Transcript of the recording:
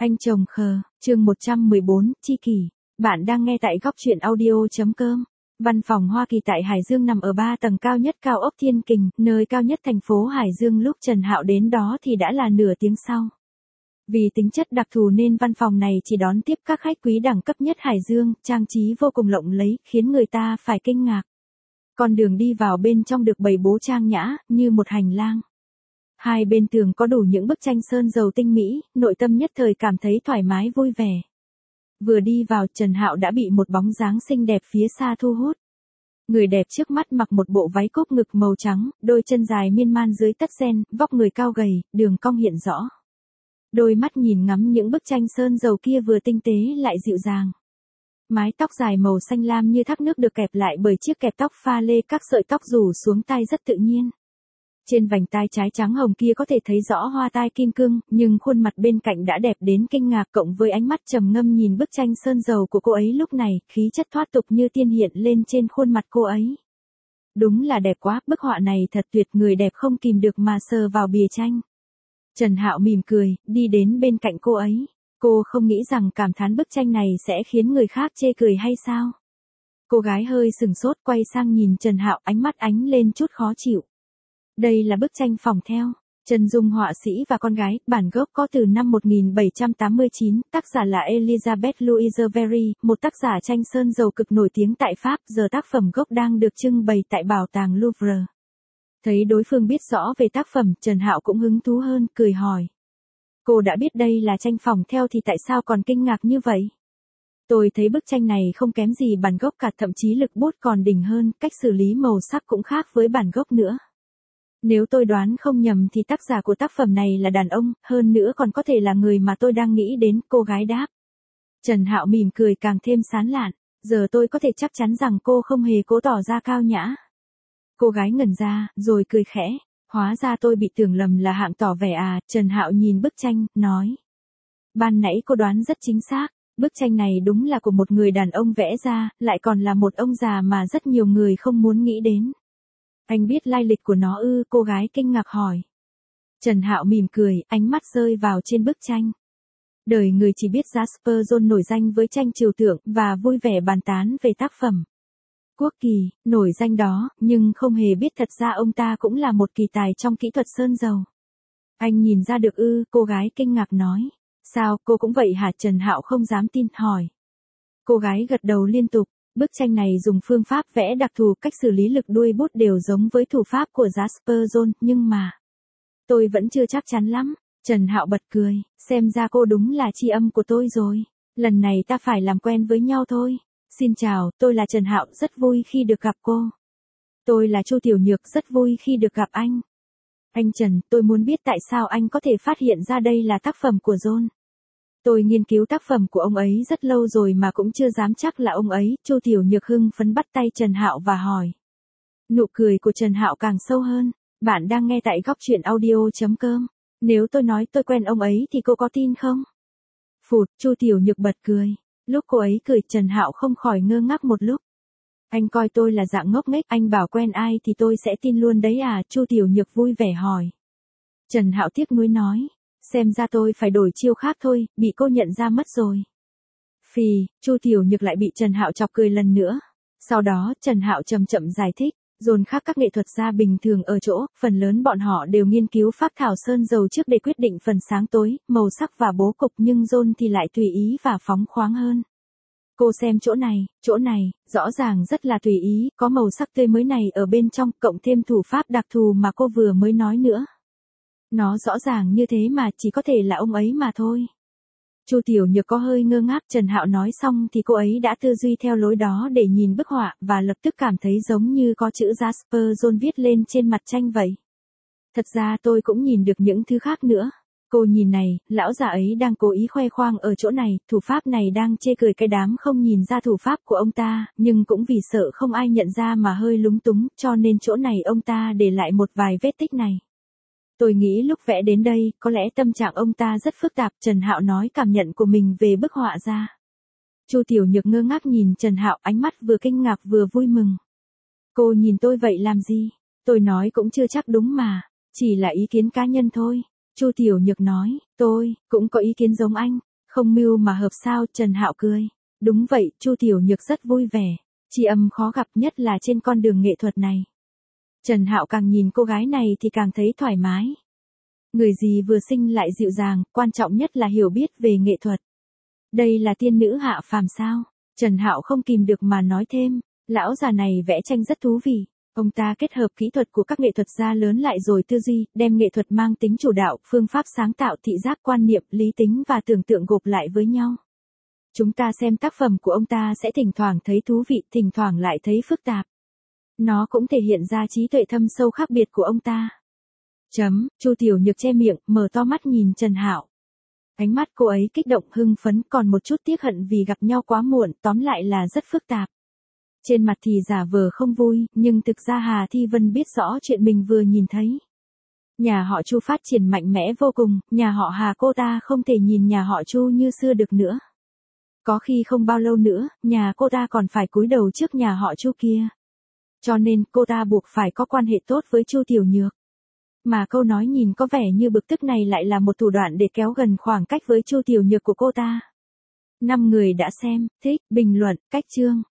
Anh chồng khờ, chương 114, chi kỷ. Bạn đang nghe tại góc truyện audio.com. Văn phòng Hoa Kỳ tại Hải Dương nằm ở 3 tầng cao nhất cao ốc Thiên Kình, nơi cao nhất thành phố Hải Dương. Lúc Trần Hạo đến đó thì đã là nửa tiếng sau. Vì tính chất đặc thù nên văn phòng này chỉ đón tiếp các khách quý đẳng cấp nhất Hải Dương, trang trí vô cùng lộng lẫy, khiến người ta phải kinh ngạc. Con đường đi vào bên trong được bày bố trang nhã, như một hành lang. Hai bên tường có đủ những bức tranh sơn dầu tinh mỹ, nội tâm nhất thời cảm thấy thoải mái vui vẻ. Vừa đi vào, Trần Hạo đã bị một bóng dáng xinh đẹp phía xa thu hút. Người đẹp trước mắt mặc một bộ váy cúc ngực màu trắng, đôi chân dài miên man dưới tất ren, vóc người cao gầy, đường cong hiện rõ. Đôi mắt nhìn ngắm những bức tranh sơn dầu kia vừa tinh tế lại dịu dàng. Mái tóc dài màu xanh lam như thác nước được kẹp lại bởi chiếc kẹp tóc pha lê, các sợi tóc rủ xuống tai rất tự nhiên. Trên vành tai trái trắng hồng kia có thể thấy rõ hoa tai kim cương, nhưng khuôn mặt bên cạnh đã đẹp đến kinh ngạc, cộng với ánh mắt trầm ngâm nhìn bức tranh sơn dầu của cô ấy lúc này, khí chất thoát tục như tiên hiện lên trên khuôn mặt cô ấy. Đúng là đẹp quá, bức họa này thật tuyệt, người đẹp không kìm được mà sờ vào bìa tranh. Trần Hạo mỉm cười, đi đến bên cạnh cô ấy. Cô không nghĩ rằng cảm thán bức tranh này sẽ khiến người khác chê cười hay sao? Cô gái hơi sừng sốt, quay sang nhìn Trần Hạo, ánh mắt ánh lên chút khó chịu. Đây là bức tranh phỏng theo. Chân dung họa sĩ và con gái, bản gốc có từ năm 1789, tác giả là Elizabeth Louise Very, một tác giả tranh sơn dầu cực nổi tiếng tại Pháp, giờ tác phẩm gốc đang được trưng bày tại Bảo tàng Louvre. Thấy đối phương biết rõ về tác phẩm, Trần Hạo cũng hứng thú hơn, cười hỏi. Cô đã biết đây là tranh phỏng theo thì tại sao còn kinh ngạc như vậy? Tôi thấy bức tranh này không kém gì bản gốc cả, thậm chí lực bút còn đỉnh hơn, cách xử lý màu sắc cũng khác với bản gốc nữa. Nếu tôi đoán không nhầm thì tác giả của tác phẩm này là đàn ông, hơn nữa còn có thể là người mà tôi đang nghĩ đến, cô gái đáp. Trần Hạo mỉm cười càng thêm sán lạn, giờ tôi có thể chắc chắn rằng cô không hề cố tỏ ra cao nhã. Cô gái ngẩn ra, rồi cười khẽ, hóa ra tôi bị tưởng lầm là hạng tỏ vẻ à. Trần Hạo nhìn bức tranh, nói. Ban nãy cô đoán rất chính xác, bức tranh này đúng là của một người đàn ông vẽ ra, lại còn là một ông già mà rất nhiều người không muốn nghĩ đến. Anh biết lai lịch của nó ư? Cô gái kinh ngạc hỏi. Trần Hạo mỉm cười, ánh mắt rơi vào trên bức tranh. Đời người chỉ biết Jasper John nổi danh với tranh trừu tượng, và vui vẻ bàn tán về tác phẩm. Quốc kỳ, nổi danh đó, nhưng không hề biết thật ra ông ta cũng là một kỳ tài trong kỹ thuật sơn dầu. Anh nhìn ra được ư? Cô gái kinh ngạc nói. Sao, cô cũng vậy hả? Trần Hạo không dám tin, hỏi. Cô gái gật đầu liên tục. Bức tranh này dùng phương pháp vẽ đặc thù, cách xử lý lực đuôi bút đều giống với thủ pháp của Jasper John, nhưng mà tôi vẫn chưa chắc chắn lắm. Trần Hạo bật cười, xem ra cô đúng là tri âm của tôi rồi. Lần này ta phải làm quen với nhau thôi. Xin chào, tôi là Trần Hạo, rất vui khi được gặp cô. Tôi là Chu Tiểu Nhược, rất vui khi được gặp anh. Anh Trần, tôi muốn biết tại sao anh có thể phát hiện ra đây là tác phẩm của John. Tôi nghiên cứu tác phẩm của ông ấy rất lâu rồi mà cũng chưa dám chắc là ông ấy. Chu Tiểu Nhược hưng phấn bắt tay Trần Hạo và hỏi. Nụ cười của Trần Hạo càng sâu hơn. Bạn đang nghe tại góc truyện audio.com. Nếu tôi nói tôi quen ông ấy thì cô có tin không? Phụt, Chu Tiểu Nhược bật cười. Lúc cô ấy cười, Trần Hạo không khỏi ngơ ngác một lúc. Anh coi tôi là dạng ngốc nghếch, anh bảo quen ai thì tôi sẽ tin luôn đấy à? Chu Tiểu Nhược vui vẻ hỏi. Trần Hạo tiếc nuối nói. Xem ra tôi phải đổi chiêu khác thôi, bị cô nhận ra mất rồi. Phì, Chu Tiểu Nhược lại bị Trần Hạo chọc cười lần nữa. Sau đó, Trần Hạo chậm chậm giải thích. John khác các nghệ thuật gia bình thường ở chỗ, phần lớn bọn họ đều nghiên cứu phác thảo sơn dầu trước để quyết định phần sáng tối, màu sắc và bố cục, nhưng John thì lại tùy ý và phóng khoáng hơn. Cô xem chỗ này, rõ ràng rất là tùy ý, có màu sắc tươi mới này ở bên trong, cộng thêm thủ pháp đặc thù mà cô vừa mới nói nữa. Nó rõ ràng như thế mà chỉ có thể là ông ấy mà thôi. Chu Tiểu Nhược có hơi ngơ ngác. Trần Hạo nói xong thì cô ấy đã tư duy theo lối đó để nhìn bức họa, và lập tức cảm thấy giống như có chữ Jasper John viết lên trên mặt tranh vậy. Thật ra tôi cũng nhìn được những thứ khác nữa. Cô nhìn này, lão già ấy đang cố ý khoe khoang ở chỗ này, thủ pháp này đang chê cười cái đám không nhìn ra thủ pháp của ông ta, nhưng cũng vì sợ không ai nhận ra mà hơi lúng túng, cho nên chỗ này ông ta để lại một vài vết tích này. Tôi nghĩ lúc vẽ đến đây, có lẽ tâm trạng ông ta rất phức tạp. Trần Hạo nói cảm nhận của mình về bức họa ra. Chu Tiểu Nhược ngơ ngác nhìn Trần Hạo, ánh mắt vừa kinh ngạc vừa vui mừng. Cô nhìn tôi vậy làm gì? Tôi nói cũng chưa chắc đúng mà, chỉ là ý kiến cá nhân thôi. Chu Tiểu Nhược nói, tôi cũng có ý kiến giống anh. Không mưu mà hợp sao, Trần Hạo cười. Đúng vậy, Chu Tiểu Nhược rất vui vẻ. Tri âm khó gặp nhất là trên con đường nghệ thuật này. Trần Hạo càng nhìn cô gái này thì càng thấy thoải mái. Người gì vừa xinh lại dịu dàng, quan trọng nhất là hiểu biết về nghệ thuật. Đây là tiên nữ hạ phàm sao? Trần Hạo không kìm được mà nói thêm, lão già này vẽ tranh rất thú vị. Ông ta kết hợp kỹ thuật của các nghệ thuật gia lớn lại rồi tư duy, đem nghệ thuật mang tính chủ đạo, phương pháp sáng tạo, thị giác, quan niệm, lý tính và tưởng tượng gộp lại với nhau. Chúng ta xem tác phẩm của ông ta sẽ thỉnh thoảng thấy thú vị, thỉnh thoảng lại thấy phức tạp. Nó cũng thể hiện ra trí tuệ thâm sâu khác biệt của ông ta. Chu Tiểu Nhược che miệng, mở to mắt nhìn Trần Hạo. Ánh mắt cô ấy kích động hưng phấn, còn một chút tiếc hận vì gặp nhau quá muộn, tóm lại là rất phức tạp. Trên mặt thì giả vờ không vui, nhưng thực ra Hà Thi Vân biết rõ chuyện mình vừa nhìn thấy. Nhà họ Chu phát triển mạnh mẽ vô cùng, nhà họ Hà cô ta không thể nhìn nhà họ Chu như xưa được nữa. Có khi không bao lâu nữa, nhà cô ta còn phải cúi đầu trước nhà họ Chu kia. Cho nên cô ta buộc phải có quan hệ tốt với Chu Tiểu Nhược. Mà câu nói nhìn có vẻ như bực tức này lại là một thủ đoạn để kéo gần khoảng cách với Chu Tiểu Nhược của cô ta. 5 người đã xem, thích, bình luận, cách chương.